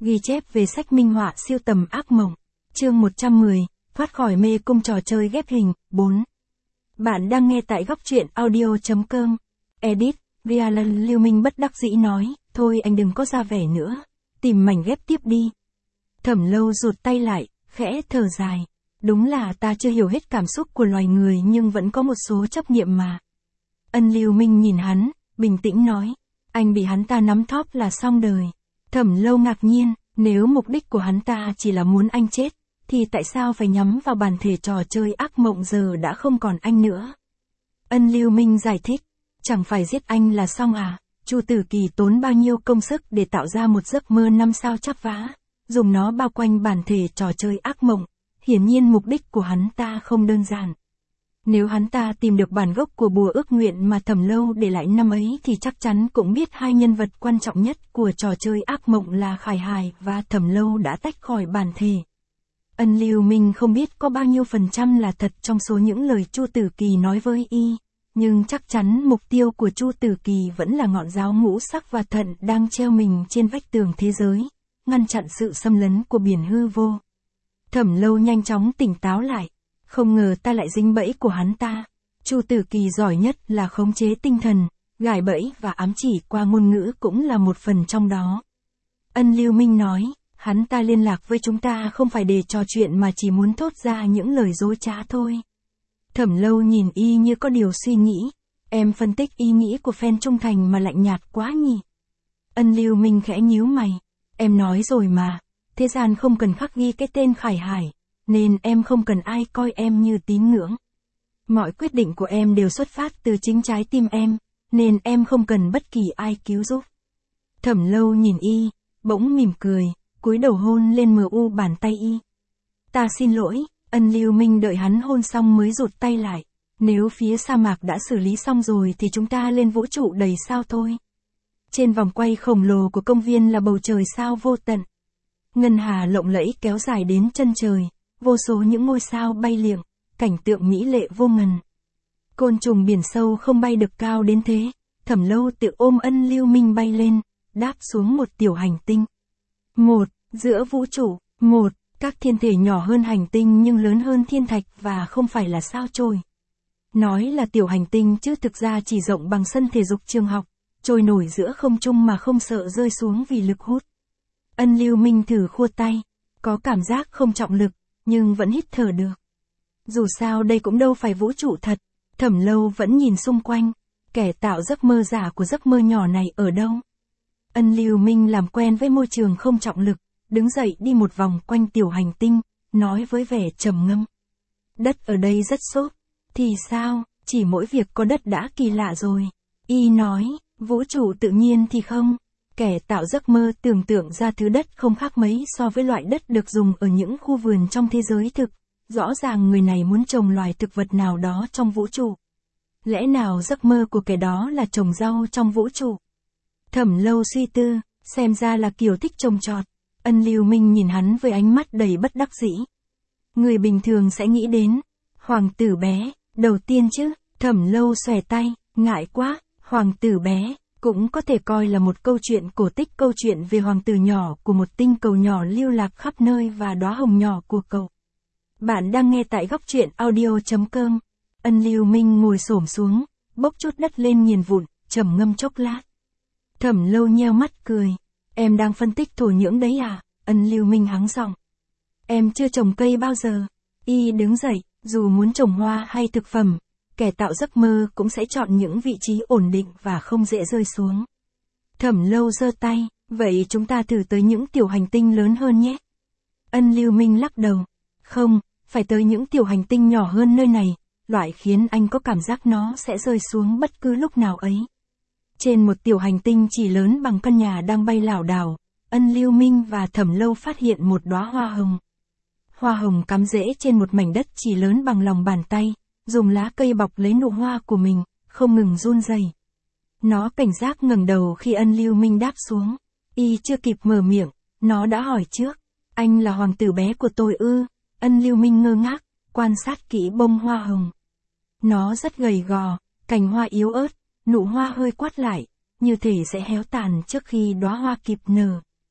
Ghi chép về sách minh họa siêu tầm ác mộng. Chương 110, thoát khỏi mê cung trò chơi ghép hình. 4. Bạn đang nghe tại góc truyện audio.com. Edit, Ryalan Lưu Minh bất đắc dĩ nói, thôi anh đừng có ra vẻ nữa. Tìm mảnh ghép tiếp đi. Thẩm Lâu rụt tay lại, khẽ thở dài. Đúng là ta chưa hiểu hết cảm xúc của loài người nhưng vẫn có một số chấp niệm mà. Ân Lưu Minh nhìn hắn, bình tĩnh nói. Anh bị hắn ta nắm thóp là xong đời. Thẩm Lâu ngạc nhiên, nếu mục đích của hắn ta chỉ là muốn anh chết, thì tại sao phải nhắm vào bản thể trò chơi ác mộng giờ đã không còn anh nữa? Ân Lưu Minh giải thích, chẳng phải giết anh là xong à? Chu Tử Kỳ tốn bao nhiêu công sức để tạo ra một giấc mơ 5 sao chắp vá, dùng nó bao quanh bản thể trò chơi ác mộng, hiển nhiên mục đích của hắn ta không đơn giản. Nếu hắn ta tìm được bản gốc của bùa ước nguyện mà Thẩm Lâu để lại năm ấy thì chắc chắn cũng biết hai nhân vật quan trọng nhất của trò chơi ác mộng là Khải Hải và Thẩm Lâu đã tách khỏi bản thể. Ân Lưu Minh không biết có bao nhiêu % là thật trong số những lời Chu Tử Kỳ nói với y, nhưng chắc chắn mục tiêu của Chu Tử Kỳ vẫn là ngọn giáo ngũ sắc và thận đang treo mình trên vách tường thế giới, ngăn chặn sự xâm lấn của biển hư vô. Thẩm Lâu nhanh chóng tỉnh táo lại. Không ngờ ta lại dính bẫy của hắn ta. Chu Tử Kỳ giỏi nhất là khống chế tinh thần, gài bẫy và ám chỉ qua ngôn ngữ cũng là một phần trong đó. Ân Lưu Minh nói, hắn ta liên lạc với chúng ta không phải để trò chuyện mà chỉ muốn thốt ra những lời dối trá thôi. Thẩm Lâu nhìn y như có điều suy nghĩ. Em phân tích ý nghĩ của fan trung thành mà lạnh nhạt quá nhỉ. Ân Lưu Minh khẽ nhíu mày. Em nói rồi mà, thế gian không cần khắc ghi cái tên Khải Hải. Nên em không cần ai coi em như tín ngưỡng. Mọi quyết định của em đều xuất phát từ chính trái tim em, nên em không cần bất kỳ ai cứu giúp. Thẩm Lâu nhìn y, bỗng mỉm cười, cúi đầu hôn lên mu bàn tay y. Ta xin lỗi. Ân Lưu Minh đợi hắn hôn xong mới rụt tay lại. Nếu phía sa mạc đã xử lý xong rồi thì chúng ta lên vũ trụ đầy sao thôi. Trên vòng quay khổng lồ của công viên là bầu trời sao vô tận. Ngân hà lộng lẫy kéo dài đến chân trời. Vô số những ngôi sao bay liệng, cảnh tượng mỹ lệ vô ngần. Côn trùng biển sâu không bay được cao đến thế. Thẩm Lâu tự ôm Ân Lưu Minh bay lên, đáp xuống một tiểu hành tinh. Giữa vũ trụ. Các thiên thể nhỏ hơn hành tinh nhưng lớn hơn thiên thạch và không phải là sao chổi. Nói là tiểu hành tinh chứ thực ra chỉ rộng bằng sân thể dục trường học, trôi nổi giữa không trung mà không sợ rơi xuống vì lực hút. Ân Lưu Minh thử khua tay, có cảm giác không trọng lực, nhưng vẫn hít thở được. Dù sao đây cũng đâu phải vũ trụ thật. Thẩm Lâu vẫn nhìn xung quanh, kẻ tạo giấc mơ giả của giấc mơ nhỏ này ở đâu. Ân Lưu Minh làm quen với môi trường không trọng lực, đứng dậy đi một vòng quanh tiểu hành tinh, nói với vẻ trầm ngâm. Đất ở đây rất xốp. Thì sao, chỉ mỗi việc có đất đã kỳ lạ rồi. Y nói, vũ trụ tự nhiên thì không. Kẻ tạo giấc mơ tưởng tượng ra thứ đất không khác mấy so với loại đất được dùng ở những khu vườn trong thế giới thực. Rõ ràng người này muốn trồng loài thực vật nào đó trong vũ trụ. Lẽ nào giấc mơ của kẻ đó là trồng rau trong vũ trụ? Thẩm Lâu suy tư, xem ra là kiểu thích trồng trọt. Ân Lưu Minh nhìn hắn với ánh mắt đầy bất đắc dĩ. Người bình thường sẽ nghĩ đến hoàng tử bé, đầu tiên chứ. Thẩm Lâu xòe tay, ngại quá, hoàng tử bé. Cũng có thể coi là một câu chuyện cổ tích, câu chuyện về hoàng tử nhỏ của một tinh cầu nhỏ lưu lạc khắp nơi và đóa hồng nhỏ của cậu. Bạn đang nghe tại góc truyện audio.com. Ân Lưu Minh ngồi xổm xuống, bốc chút đất lên nghiền vụn, trầm ngâm chốc lát. Thẩm Lâu nheo mắt cười. Em đang phân tích thổ nhưỡng đấy à? Ân Lưu Minh hắng giọng. Em chưa trồng cây bao giờ. Y đứng dậy, dù muốn trồng hoa hay thực phẩm, kẻ tạo giấc mơ cũng sẽ chọn những vị trí ổn định và không dễ rơi xuống. Thẩm Lâu giơ tay, vậy chúng ta thử tới những tiểu hành tinh lớn hơn nhé. Ân Lưu Minh lắc đầu. Không, phải tới những tiểu hành tinh nhỏ hơn nơi này, loại khiến anh có cảm giác nó sẽ rơi xuống bất cứ lúc nào ấy. Trên một tiểu hành tinh chỉ lớn bằng căn nhà đang bay lảo đảo, Ân Lưu Minh và Thẩm Lâu phát hiện một đóa hoa hồng. Hoa hồng cắm rễ trên một mảnh đất chỉ lớn bằng lòng bàn tay, dùng lá cây bọc lấy nụ hoa của mình, không ngừng run rẩy. Nó cảnh giác ngẩng đầu khi Ân Lưu Minh đáp xuống. Y chưa kịp mở miệng, nó đã hỏi trước. Anh là hoàng tử bé của tôi ư? Ân Lưu Minh ngơ ngác, quan sát kỹ bông hoa hồng. Nó rất gầy gò, cành hoa yếu ớt, nụ hoa hơi quát lại, như thể sẽ héo tàn trước khi đóa hoa kịp nở.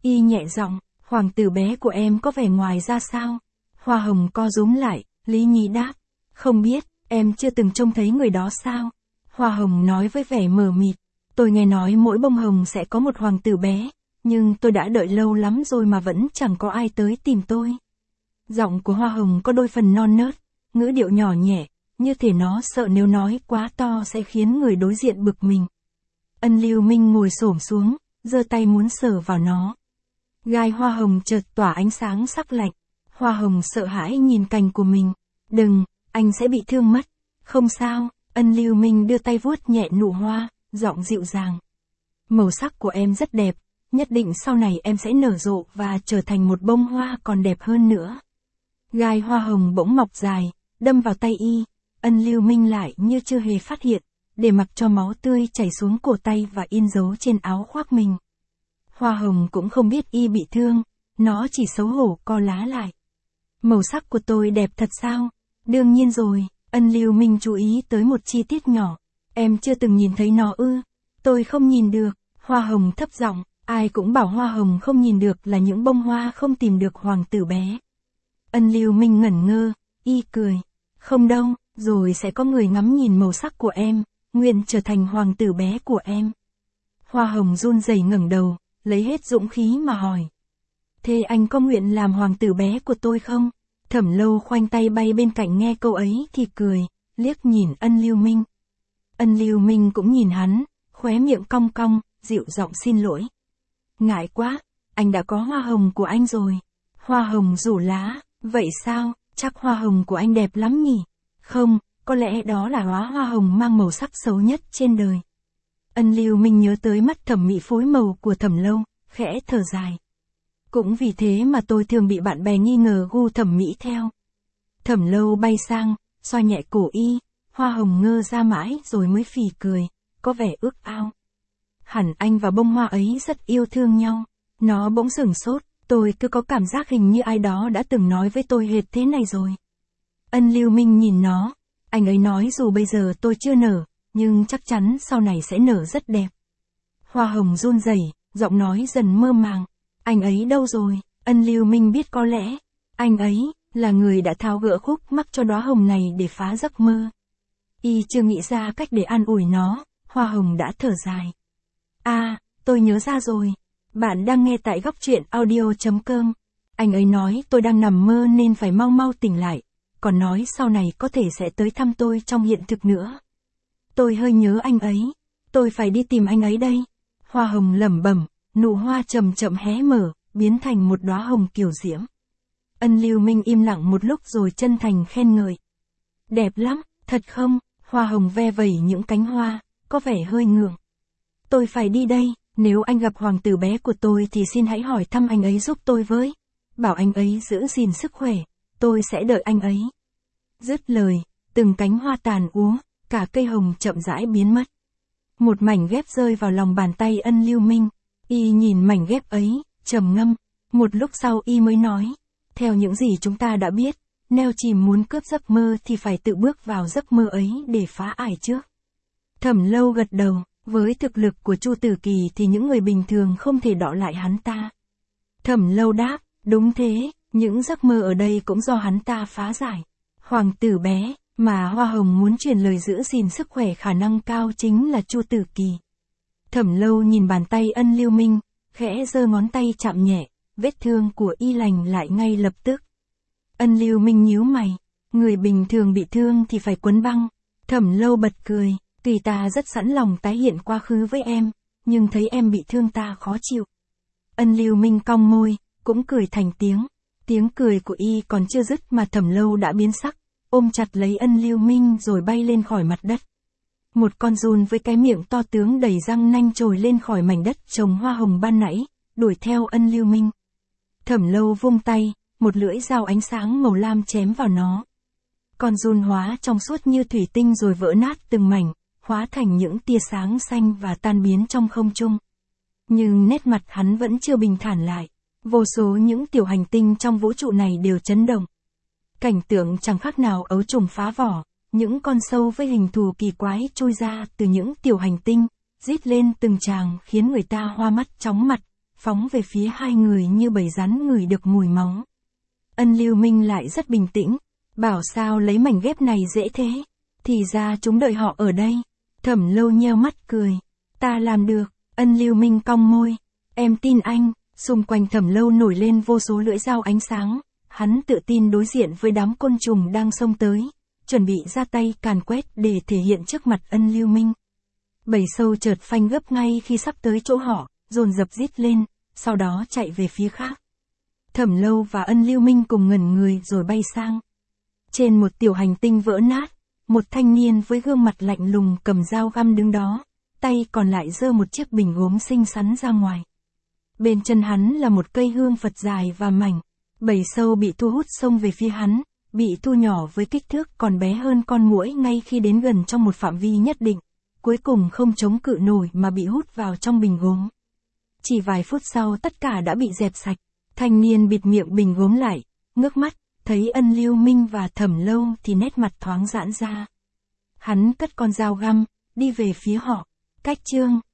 Y nhẹ giọng, hoàng tử bé của em có vẻ ngoài ra sao? Hoa hồng co rúm lại, Lý Nhi đáp. Không biết, em chưa từng trông thấy người đó sao? Hoa hồng nói với vẻ mờ mịt. Tôi nghe nói mỗi bông hồng sẽ có một hoàng tử bé, nhưng tôi đã đợi lâu lắm rồi mà vẫn chẳng có ai tới tìm tôi. Giọng của hoa hồng có đôi phần non nớt, ngữ điệu nhỏ nhẹ, như thể nó sợ nếu nói quá to sẽ khiến người đối diện bực mình. Ân Lưu Minh ngồi xổm xuống, giơ tay muốn sờ vào nó. Gai hoa hồng chợt tỏa ánh sáng sắc lạnh. Hoa hồng sợ hãi nhìn cành của mình. Đừng, anh sẽ bị thương mất. Không sao, Ân Lưu Minh đưa tay vuốt nhẹ nụ hoa, giọng dịu dàng. Màu sắc của em rất đẹp, nhất định sau này em sẽ nở rộ và trở thành một bông hoa còn đẹp hơn nữa. Gai hoa hồng bỗng mọc dài, đâm vào tay y. Ân Lưu Minh lại như chưa hề phát hiện, để mặc cho máu tươi chảy xuống cổ tay và in dấu trên áo khoác mình. Hoa hồng cũng không biết y bị thương, nó chỉ xấu hổ co lá lại. Màu sắc của tôi đẹp thật sao? Đương nhiên rồi, Ân Lưu Minh chú ý tới một chi tiết nhỏ. Em chưa từng nhìn thấy nó ư? Tôi không nhìn được. Hoa hồng thấp giọng, ai cũng bảo hoa hồng không nhìn được là những bông hoa không tìm được hoàng tử bé. Ân Lưu Minh ngẩn ngơ, y cười. Không đâu, rồi sẽ có người ngắm nhìn màu sắc của em, nguyện trở thành hoàng tử bé của em. Hoa hồng run rẩy ngẩng đầu, lấy hết dũng khí mà hỏi. Thế anh có nguyện làm hoàng tử bé của tôi không? Thẩm Lâu khoanh tay bay bên cạnh nghe câu ấy thì cười, liếc nhìn Ân Lưu Minh. Ân Lưu Minh cũng nhìn hắn, khóe miệng cong cong, dịu giọng xin lỗi. Ngại quá, anh đã có hoa hồng của anh rồi. Hoa hồng rủ lá, vậy sao, chắc hoa hồng của anh đẹp lắm nhỉ? Không, có lẽ đó là hoa hồng mang màu sắc xấu nhất trên đời. Ân Lưu Minh nhớ tới mắt thẩm mỹ phối màu của Thẩm Lâu, khẽ thở dài. Cũng vì thế mà tôi thường bị bạn bè nghi ngờ gu thẩm mỹ theo. Thẩm Lâu bay sang, xoa nhẹ cổ y, hoa hồng ngơ ra mãi rồi mới phì cười, có vẻ ước ao. Hẳn anh và bông hoa ấy rất yêu thương nhau. Nó bỗng sửng sốt, tôi cứ có cảm giác hình như ai đó đã từng nói với tôi hệt thế này rồi. Ân Lưu Minh nhìn nó, anh ấy nói dù bây giờ tôi chưa nở, nhưng chắc chắn sau này sẽ nở rất đẹp. Hoa hồng run rẩy, giọng nói dần mơ màng. Anh ấy đâu rồi? Ân Lưu Minh biết có lẽ, anh ấy là người đã tháo gỡ khúc mắc cho đóa hồng này để phá giấc mơ. Y chưa nghĩ ra cách để an ủi nó, hoa hồng đã thở dài. À, tôi nhớ ra rồi. Bạn đang nghe tại góc truyện audio.com. Anh ấy nói tôi đang nằm mơ nên phải mau mau tỉnh lại, còn nói sau này có thể sẽ tới thăm tôi trong hiện thực nữa. Tôi hơi nhớ anh ấy, tôi phải đi tìm anh ấy đây. Hoa hồng lẩm bẩm, nụ hoa chậm chậm hé mở, biến thành một đóa hồng kiều diễm. Ân Lưu Minh im lặng một lúc rồi chân thành khen ngợi. Đẹp lắm, thật không? Hoa hồng ve vẩy những cánh hoa, có vẻ hơi ngượng. Tôi phải đi đây, nếu anh gặp hoàng tử bé của tôi thì xin hãy hỏi thăm anh ấy giúp tôi với. Bảo anh ấy giữ gìn sức khỏe, tôi sẽ đợi anh ấy. Dứt lời, từng cánh hoa tàn úa, cả cây hồng chậm rãi biến mất. Một mảnh ghép rơi vào lòng bàn tay Ân Lưu Minh. Y nhìn mảnh ghép ấy, trầm ngâm. Một lúc sau y mới nói. Theo những gì chúng ta đã biết, nếu chìm muốn cướp giấc mơ thì phải tự bước vào giấc mơ ấy để phá ải trước. Thẩm Lâu gật đầu, với thực lực của Chu Tử Kỳ thì những người bình thường không thể đọ lại hắn ta. Thẩm Lâu đáp, đúng thế, những giấc mơ ở đây cũng do hắn ta phá giải. Hoàng tử bé, mà Hoa Hồng muốn truyền lời giữ gìn sức khỏe khả năng cao chính là Chu Tử Kỳ. Thẩm Lâu nhìn bàn tay Ân Lưu Minh, khẽ giơ ngón tay chạm nhẹ, vết thương của y lành lại ngay lập tức. Ân Lưu Minh nhíu mày, người bình thường bị thương thì phải quấn băng. Thẩm Lâu bật cười, tuy ta rất sẵn lòng tái hiện quá khứ với em, nhưng thấy em bị thương ta khó chịu. Ân Lưu Minh cong môi, cũng cười thành tiếng. Tiếng cười của y còn chưa dứt mà Thẩm Lâu đã biến sắc, ôm chặt lấy Ân Lưu Minh rồi bay lên khỏi mặt đất. Một con giun với cái miệng to tướng đầy răng nanh trồi lên khỏi mảnh đất trồng hoa hồng ban nãy, đuổi theo Ân Lưu Minh. Thẩm Lâu vung tay, một lưỡi dao ánh sáng màu lam chém vào nó. Con giun hóa trong suốt như thủy tinh rồi vỡ nát từng mảnh, hóa thành những tia sáng xanh và tan biến trong không trung. Nhưng nét mặt hắn vẫn chưa bình thản lại. Vô số những tiểu hành tinh trong vũ trụ này đều chấn động. Cảnh tượng chẳng khác nào ấu trùng phá vỏ, những con sâu với hình thù kỳ quái chui ra từ những tiểu hành tinh, rít lên từng tràng khiến người ta hoa mắt chóng mặt, phóng về phía hai người như bầy rắn ngửi được mùi máu. Ân Lưu Minh lại rất bình tĩnh, bảo sao lấy mảnh ghép này dễ thế, thì ra chúng đợi họ ở đây. Thẩm Lâu nheo mắt cười, ta làm được. Ân Lưu Minh cong môi, em tin anh. Xung quanh Thẩm Lâu nổi lên vô số lưỡi dao ánh sáng, hắn tự tin đối diện với đám côn trùng đang xông tới, chuẩn bị ra tay càn quét để thể hiện trước mặt Ân Lưu Minh. Bầy sâu chợt phanh gấp ngay khi sắp tới chỗ họ, dồn dập rít lên, sau đó chạy về phía khác. Thẩm Lâu và Ân Lưu Minh cùng ngẩn người rồi bay sang. Trên một tiểu hành tinh vỡ nát, một thanh niên với gương mặt lạnh lùng cầm dao găm đứng đó, tay còn lại giơ một chiếc bình gốm xinh xắn ra ngoài. Bên chân hắn là một cây hương Phật dài và mảnh. Bầy sâu bị thu hút xông về phía hắn, bị thu nhỏ với kích thước còn bé hơn con muỗi ngay khi đến gần trong một phạm vi nhất định, cuối cùng không chống cự nổi mà bị hút vào trong bình gốm. Chỉ vài phút sau tất cả đã bị dẹp sạch. Thanh niên bịt miệng bình gốm lại, ngước mắt, thấy Ân Lưu Minh và Thẩm Lâu thì nét mặt thoáng giãn ra. Hắn cất con dao găm, đi về phía họ. Cách chương